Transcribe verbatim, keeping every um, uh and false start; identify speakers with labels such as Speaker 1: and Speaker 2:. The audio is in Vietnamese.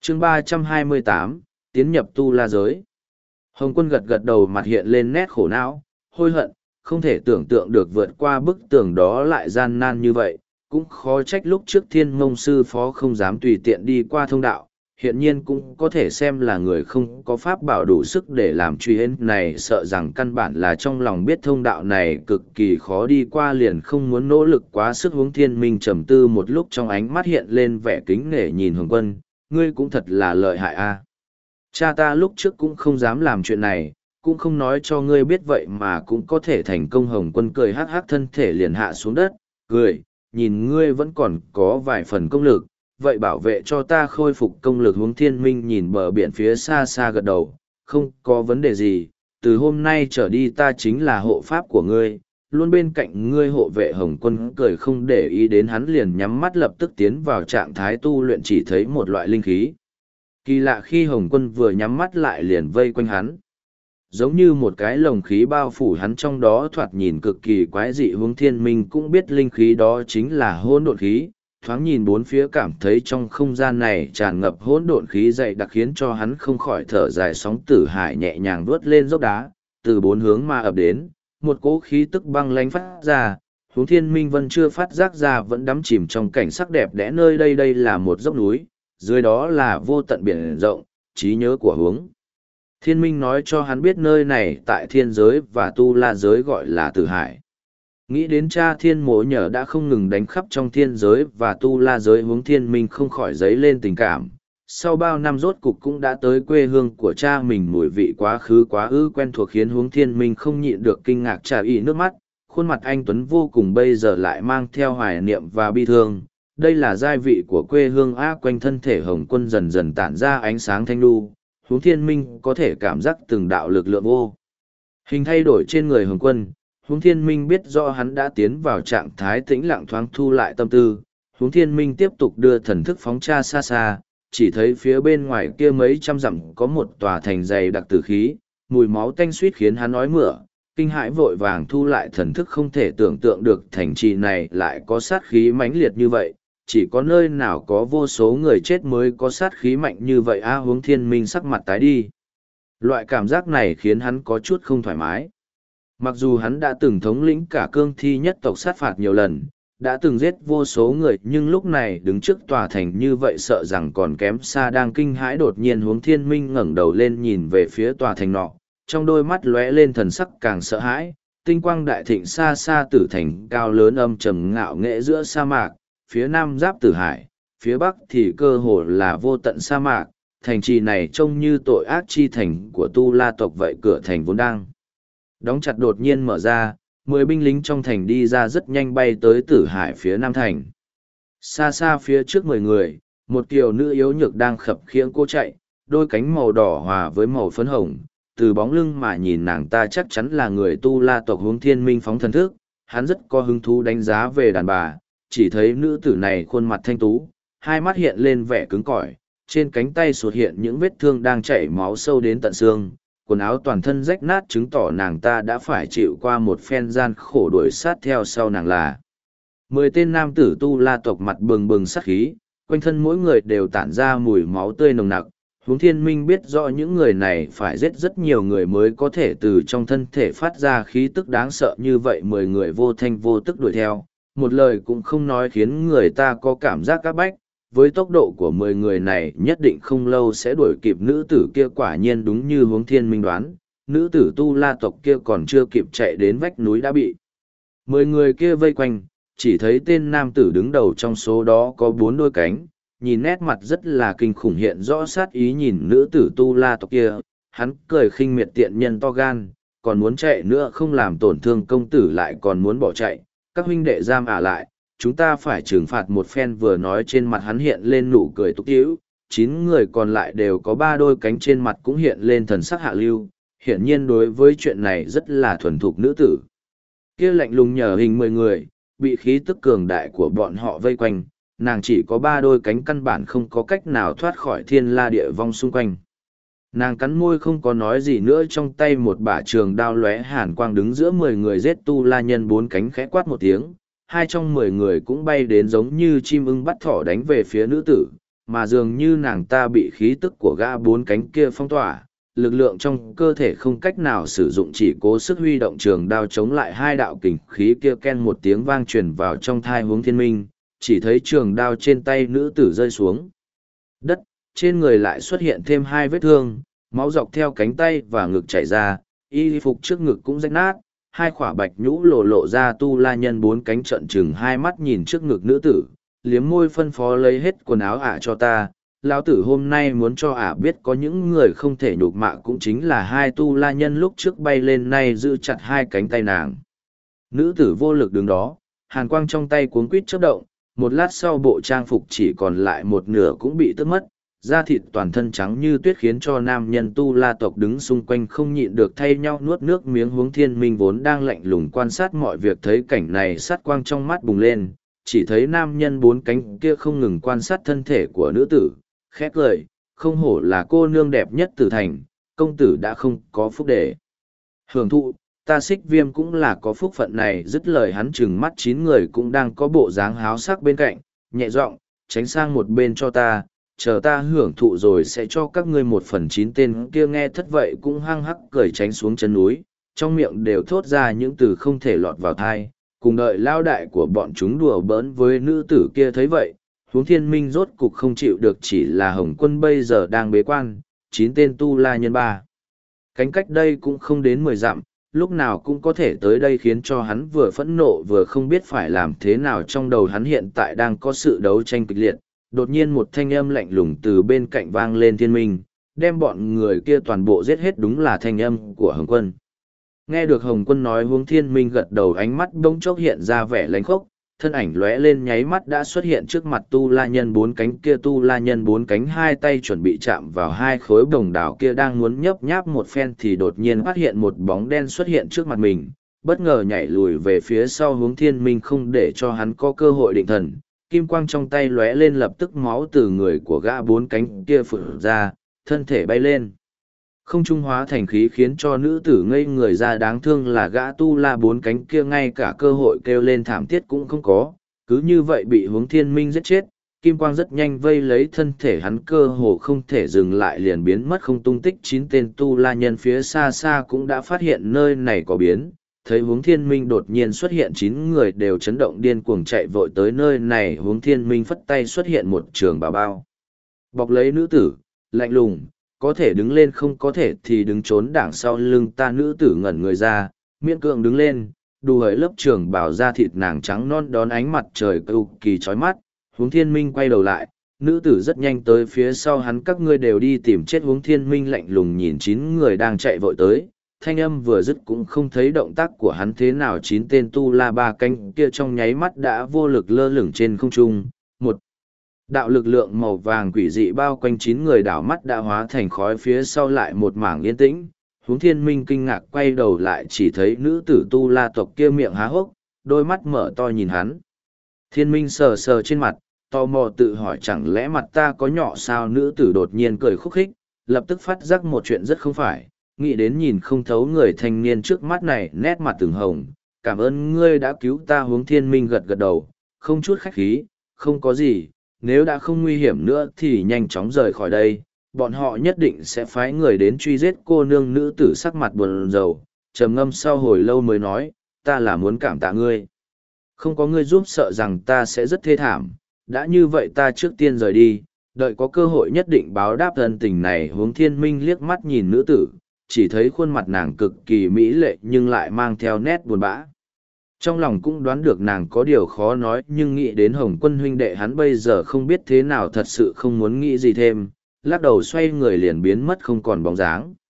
Speaker 1: chương ba trăm hai mươi tám, tiến nhập tu la giới. Hồng Quân gật gật đầu, mặt hiện lên nét khổ não, hối hận, không thể tưởng tượng được vượt qua bức tường đó lại gian nan như vậy, cũng khó trách lúc trước Thiên Mông sư phó không dám tùy tiện đi qua thông đạo, hiện nhiên cũng có thể xem là người không có pháp bảo đủ sức để làm truy hến này, sợ rằng căn bản là trong lòng biết thông đạo này cực kỳ khó đi qua, liền không muốn nỗ lực quá sức. Huống Thiên Minh trầm tư một lúc, trong ánh mắt hiện lên vẻ kính nể nhìn Hồng Quân, ngươi cũng thật là lợi hại a. Cha ta lúc trước cũng không dám làm chuyện này, cũng không nói cho ngươi biết, vậy mà cũng có thể thành công. Hồng Quân cười hắc hắc, thân thể liền hạ xuống đất, cười, nhìn ngươi vẫn còn có vài phần công lực, vậy bảo vệ cho ta khôi phục công lực. Huống Thiên Minh nhìn bờ biển phía xa xa gật đầu, không có vấn đề gì, từ hôm nay trở đi ta chính là hộ pháp của ngươi, luôn bên cạnh ngươi hộ vệ. Hồng Quân cười không để ý đến hắn, liền nhắm mắt lập tức tiến vào trạng thái tu luyện, chỉ thấy một loại linh khí kỳ lạ khi Hồng Quân vừa nhắm mắt lại liền vây quanh hắn, giống như một cái lồng khí bao phủ hắn, trong đó thoạt nhìn cực kỳ quái dị. Huống Thiên Minh cũng biết linh khí đó chính là hỗn độn khí, thoáng nhìn bốn phía cảm thấy trong không gian này tràn ngập hỗn độn khí dày đặc, khiến cho hắn không khỏi thở dài. Sóng tử hải nhẹ nhàng vuốt lên dốc đá, từ bốn hướng mà ập đến, một cỗ khí tức băng lánh phát ra. Huống Thiên Minh vẫn chưa phát giác ra, vẫn đắm chìm trong cảnh sắc đẹp đẽ nơi đây. Đây là một dốc núi, dưới đó là vô tận biển rộng. Trí nhớ của Huống Thiên Minh nói cho hắn biết nơi này tại thiên giới và tu la giới gọi là Tử Hải. Nghĩ đến cha Thiên Mỗ Nhờ đã không ngừng đánh khắp trong thiên giới và tu la giới, Huống Thiên Minh không khỏi dấy lên tình cảm. Sau bao năm rốt cục cũng đã tới quê hương của cha mình, mùi vị quá khứ quá ư quen thuộc khiến Huống Thiên Minh không nhịn được kinh ngạc trà ị nước mắt. Khuôn mặt anh tuấn vô cùng bây giờ lại mang theo hoài niệm và bi thương. Đây là gia vị của quê hương a. Quanh thân thể Hồng Quân dần dần tản ra ánh sáng thanh lưu. Huống Thiên Minh có thể cảm giác từng đạo lực lượng vô hình thay đổi trên người Hồng Quân. Huống Thiên Minh biết rõ hắn đã tiến vào trạng thái tĩnh lặng, thoáng thu lại tâm tư. Huống Thiên Minh tiếp tục đưa thần thức phóng tra xa xa, chỉ thấy phía bên ngoài kia mấy trăm dặm có một tòa thành dày đặc tử khí, mùi máu tanh suýt khiến hắn ói mửa. Kinh hãi vội vàng thu lại thần thức, không thể tưởng tượng được thành trì này lại có sát khí mãnh liệt như vậy. Chỉ có nơi nào có vô số người chết mới có sát khí mạnh như vậy a. Huống Thiên Minh sắc mặt tái đi. Loại cảm giác này khiến hắn có chút không thoải mái. Mặc dù hắn đã từng thống lĩnh cả cương thi nhất tộc sát phạt nhiều lần, đã từng giết vô số người, nhưng lúc này đứng trước tòa thành như vậy sợ rằng còn kém xa. Đang kinh hãi, đột nhiên Huống Thiên Minh ngẩng đầu lên nhìn về phía tòa thành nọ, trong đôi mắt lóe lên thần sắc càng sợ hãi. Tinh quang đại thịnh, xa xa Tử Thành cao lớn âm trầm ngạo nghễ giữa sa mạc, phía nam giáp Tử Hải, phía bắc thì cơ hồ là vô tận sa mạc. Thành trì này trông như tội ác chi thành của tu la tộc vậy. Cửa thành vốn đang đóng chặt đột nhiên mở ra, mười binh lính trong thành đi ra rất nhanh, bay tới Tử Hải phía nam thành. Xa xa phía trước mười người, một kiều nữ yếu nhược đang khập khiễng cô chạy, đôi cánh màu đỏ hòa với màu phấn hồng. Từ bóng lưng mà nhìn nàng ta chắc chắn là người tu la tộc. Huống Thiên Minh phóng thần thức, hắn rất có hứng thú đánh giá về đàn bà. Chỉ thấy nữ tử này khuôn mặt thanh tú, hai mắt hiện lên vẻ cứng cỏi, trên cánh tay xuất hiện những vết thương đang chảy máu sâu đến tận xương, quần áo toàn thân rách nát, chứng tỏ nàng ta đã phải chịu qua một phen gian khổ đuổi sát theo sau nàng là mười tên nam tử tu la tộc, mặt bừng bừng sát khí, quanh thân mỗi người đều tản ra mùi máu tươi nồng nặc. Huống Thiên Minh biết rõ những người này phải giết rất nhiều người mới có thể từ trong thân thể phát ra khí tức đáng sợ như vậy. Mười người vô thanh vô tức đuổi theo, một lời cũng không nói, khiến người ta có cảm giác áp bách. Với tốc độ của mười người này nhất định không lâu sẽ đuổi kịp nữ tử kia. Quả nhiên đúng như Huống Thiên Minh đoán, nữ tử tu la tộc kia còn chưa kịp chạy đến vách núi đã bị mười người kia vây quanh. Chỉ thấy tên nam tử đứng đầu trong số đó có bốn đôi cánh, nhìn nét mặt rất là kinh khủng, hiện rõ sát ý nhìn nữ tử tu la tộc kia. Hắn cười khinh miệt, tiện nhân to gan, còn muốn chạy nữa, không làm tổn thương công tử lại còn muốn bỏ chạy. Các huynh đệ giam ả lại, chúng ta phải trừng phạt một phen. Vừa nói trên mặt hắn hiện lên nụ cười túc tĩu, chín người còn lại đều có ba đôi cánh, trên mặt cũng hiện lên thần sắc hạ lưu, hiển nhiên đối với chuyện này rất là thuần thục. Nữ tử kia lạnh lùng nhờ hình mười người, bị khí tức cường đại của bọn họ vây quanh, nàng chỉ có ba đôi cánh, căn bản không có cách nào thoát khỏi thiên la địa vong xung quanh. Nàng cắn môi không có nói gì nữa, trong tay một bả trường đao lóe hàn quang, đứng giữa mười người giết tu la nhân bốn cánh, khẽ quát một tiếng, hai trong mười người cũng bay đến giống như chim ưng bắt thỏ đánh về phía nữ tử. mà dường như nàng ta bị khí tức của gã bốn cánh kia phong tỏa, lực lượng trong cơ thể không cách nào sử dụng, chỉ cố sức huy động trường đao chống lại hai đạo kình khí kia. Ken một tiếng vang truyền vào trong thai Hướng Thiên Minh, chỉ thấy trường đao trên tay nữ tử rơi xuống đất, trên người lại xuất hiện thêm hai vết thương, máu dọc theo cánh tay và ngực chảy ra, y phục trước ngực cũng rách nát, hai khỏa bạch nhũ lộ lộ ra. Tu La Nhân bốn cánh trợn trừng hai mắt nhìn trước ngực nữ tử, liếm môi phân phó lấy hết quần áo ả cho ta. Lão tử hôm nay muốn cho ả biết có những người không thể nhục mạ cũng chính là hai Tu La Nhân lúc trước bay lên, nay giữ chặt hai cánh tay nàng. Nữ tử vô lực đứng đó, hàn quang trong tay cuống quýt chớp động, một lát sau bộ trang phục chỉ còn lại một nửa cũng bị tước mất, da thịt toàn thân trắng như tuyết khiến cho nam nhân Tu La tộc đứng xung quanh không nhịn được thay nhau nuốt nước miếng. Hướng Thiên Minh vốn đang lạnh lùng quan sát mọi việc thấy cảnh này, sát quang trong mắt bùng lên, chỉ thấy nam nhân bốn cánh kia không ngừng quan sát thân thể của nữ tử, khét lời, không hổ là cô nương đẹp nhất tử thành, công tử đã không có phúc để hưởng thụ, ta Xích Viêm cũng là có phúc phận này. Dứt lời hắn trừng mắt chín người cũng đang có bộ dáng háo sắc bên cạnh, nhẹ giọng, tránh sang một bên cho ta, chờ ta hưởng thụ rồi sẽ cho các ngươi một phần. Chín tên kia nghe thất vậy cũng hăng hắc cười tránh xuống chân núi, trong miệng đều thốt ra những từ không thể lọt vào thai, cùng đợi lao đại của bọn chúng đùa bỡn với nữ tử kia. Thấy vậy, Hướng Thiên Minh rốt cục không chịu được, chỉ là Hồng Quân bây giờ đang bế quan, chín tên Tu La Nhân ba cánh cách đây cũng không đến mười dặm, lúc nào cũng có thể tới đây, khiến cho hắn vừa phẫn nộ vừa không biết phải làm thế nào. Trong đầu hắn hiện tại đang có sự đấu tranh kịch liệt. Đột nhiên một thanh âm lạnh lùng từ bên cạnh vang lên, Thiên Minh, đem bọn người kia toàn bộ giết hết. Đúng là thanh âm của Hồng Quân. Nghe được Hồng Quân nói, Hướng Thiên Minh gật đầu, ánh mắt bỗng chốc hiện ra vẻ lánh khốc, thân ảnh lóe lên nháy mắt đã xuất hiện trước mặt Tu La Nhân bốn cánh kia. Tu La Nhân bốn cánh hai tay chuẩn bị chạm vào hai khối đồng đảo kia, đang muốn nhấp nháp một phen thì đột nhiên phát hiện một bóng đen xuất hiện trước mặt mình, bất ngờ nhảy lùi về phía sau. Hướng Thiên Minh không để cho hắn có cơ hội định thần, kim quang trong tay lóe lên, lập tức máu từ người của gã bốn cánh kia phụt ra, thân thể bay lên không trung hóa thành khí, khiến cho nữ tử ngây người ra. Đáng thương là gã Tu La bốn cánh kia ngay cả cơ hội kêu lên thảm thiết cũng không có, cứ như vậy bị Hướng Thiên Minh giết chết. Kim quang rất nhanh vây lấy thân thể hắn, cơ hồ không thể dừng lại, liền biến mất không tung tích. Chín tên Tu La Nhân phía xa xa cũng đã phát hiện nơi này có biến, thấy Hướng Thiên Minh đột nhiên xuất hiện, chín người đều chấn động điên cuồng chạy vội tới nơi này. Hướng Thiên Minh phất tay xuất hiện một trường bảo bao bọc lấy nữ tử, lạnh lùng, có thể đứng lên không có thể thì đứng trốn đằng sau lưng ta. Nữ tử ngẩn người ra, miễn cưỡng đứng lên, đù hởi lớp trường bào da thịt nàng trắng non đón ánh mặt trời cực kỳ chói mắt. Hướng Thiên Minh quay đầu lại, nữ tử rất nhanh tới phía sau hắn, các ngươi đều đi tìm chết. Hướng Thiên Minh lạnh lùng nhìn chín người đang chạy vội tới, thanh âm vừa dứt cũng không thấy động tác của hắn thế nào. Chín tên Tu La ba cánh kia trong nháy mắt đã vô lực lơ lửng trên không trung, một đạo lực lượng màu vàng quỷ dị bao quanh chín người, đảo mắt đã hóa thành khói, phía sau lại một mảng yên tĩnh. Hướng Thiên Minh kinh ngạc quay đầu lại, chỉ thấy nữ tử Tu La tộc kia miệng há hốc, đôi mắt mở to nhìn hắn. Thiên Minh sờ sờ trên mặt, tò mò tự hỏi chẳng lẽ mặt ta có nhỏ sao. Nữ tử đột nhiên cười khúc khích, lập tức phát giác một chuyện rất không phải, nghĩ đến nhìn không thấu người thanh niên trước mắt này, nét mặt từng hồng. Cảm ơn ngươi đã cứu ta. Hướng Thiên Minh gật gật đầu, không chút khách khí, không có gì, nếu đã không nguy hiểm nữa thì nhanh chóng rời khỏi đây, bọn họ nhất định sẽ phái người đến truy giết cô nương. Nữ tử sắc mặt buồn rầu, trầm ngâm sau hồi lâu mới nói, ta là muốn cảm tạ ngươi, không có ngươi giúp sợ rằng ta sẽ rất thê thảm, đã như vậy ta trước tiên rời đi, đợi có cơ hội nhất định báo đáp ân tình này. Hướng Thiên Minh liếc mắt nhìn nữ tử, chỉ thấy khuôn mặt nàng cực kỳ mỹ lệ nhưng lại mang theo nét buồn bã. Trong lòng cũng đoán được nàng có điều khó nói, nhưng nghĩ đến Hồng Quân huynh đệ hắn bây giờ không biết thế nào, thật sự không muốn nghĩ gì thêm, lắc đầu xoay người liền biến mất không còn bóng dáng.